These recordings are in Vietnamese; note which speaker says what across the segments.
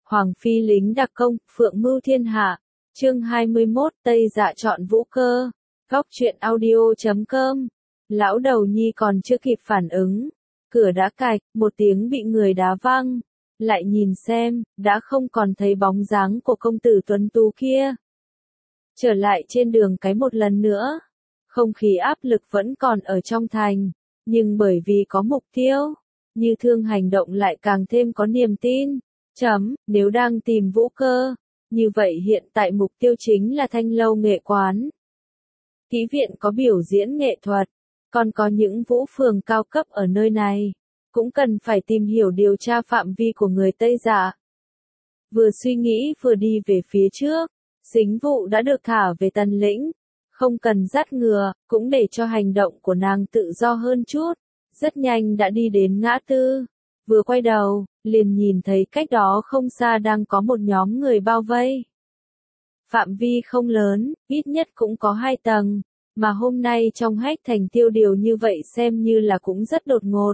Speaker 1: Hoàng phi lính đặc công, phượng mưu thiên hạ. Chương 21, Tây Dạ chọn Vũ Cơ. Góc truyện audio.com. Lão đầu nhi còn chưa kịp phản ứng, cửa đã cạch, một tiếng bị người đá văng. Lại nhìn xem, đã không còn thấy bóng dáng của công tử tuấn tú kia. Trở lại trên đường cái một lần nữa. Không khí áp lực vẫn còn ở trong thành, nhưng bởi vì có mục tiêu, Như Thương hành động lại càng thêm có niềm tin. Nếu đang tìm Vũ Cơ, như vậy hiện tại mục tiêu chính là Thanh Lâu nghệ quán. Kỹ viện có biểu diễn nghệ thuật, còn có những vũ phường cao cấp ở nơi này, cũng cần phải tìm hiểu điều tra phạm vi của người Tây Dạ. Vừa suy nghĩ vừa đi về phía trước, Sính Vụ đã được thả về Tần Lĩnh, không cần dắt ngựa, cũng để cho hành động của nàng tự do hơn chút. Rất nhanh đã đi đến ngã tư, vừa quay đầu, liền nhìn thấy cách đó không xa đang có một nhóm người bao vây. Phạm vi không lớn, ít nhất cũng có 2 tầng, mà hôm nay trong hách thành tiêu điều như vậy xem như là cũng rất đột ngột.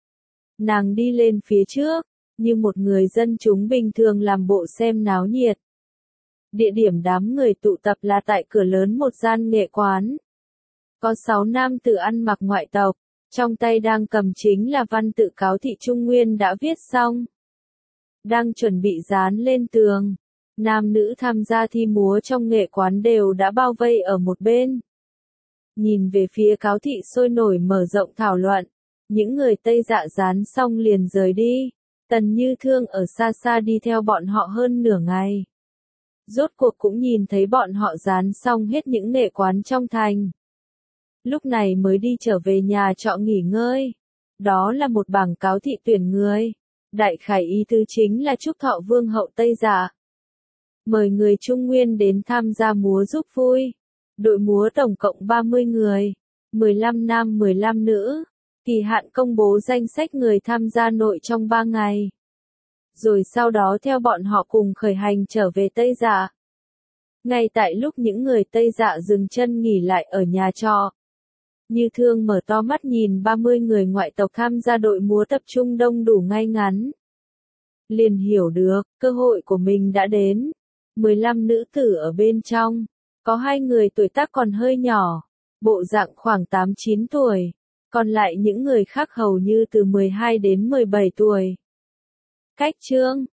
Speaker 1: Nàng đi lên phía trước, như một người dân chúng bình thường làm bộ xem náo nhiệt. Địa điểm đám người tụ tập là tại cửa lớn một gian nghệ quán. Có 6 nam tử ăn mặc ngoại tộc, trong tay đang cầm chính là văn tự cáo thị Trung Nguyên đã viết xong. Đang chuẩn bị dán lên tường. Nam nữ tham gia thi múa trong nghệ quán đều đã bao vây ở một bên. Nhìn về phía cáo thị sôi nổi mở rộng thảo luận. Những người Tây Dạ dán xong liền rời đi. Tần Như Thương ở xa xa đi theo bọn họ hơn nửa ngày. Rốt cuộc cũng nhìn thấy bọn họ dán xong hết những nghệ quán trong thành. Lúc này mới đi trở về nhà trọ nghỉ ngơi. Đó là một bảng cáo thị tuyển người. Đại khải ý tứ chính là chúc thọ vương hậu Tây Dạ. Mời người Trung Nguyên đến tham gia múa giúp vui. Đội múa tổng cộng 30 người, 15 nam 15 nữ. Kỳ hạn công bố danh sách người tham gia nội trong 3 ngày. Rồi sau đó theo bọn họ cùng khởi hành trở về Tây Dạ. Ngay tại lúc những người Tây Dạ dừng chân nghỉ lại ở nhà trọ, Như Thương mở to mắt nhìn 30 người ngoại tộc tham gia đội múa tập trung đông đủ ngay ngắn. Liền hiểu được, cơ hội của mình đã đến. 15 nữ tử ở bên trong, có 2 người tuổi tác còn hơi nhỏ, bộ dạng khoảng 8-9 tuổi, còn lại những người khác hầu như từ 12 đến 17 tuổi. Cách chương,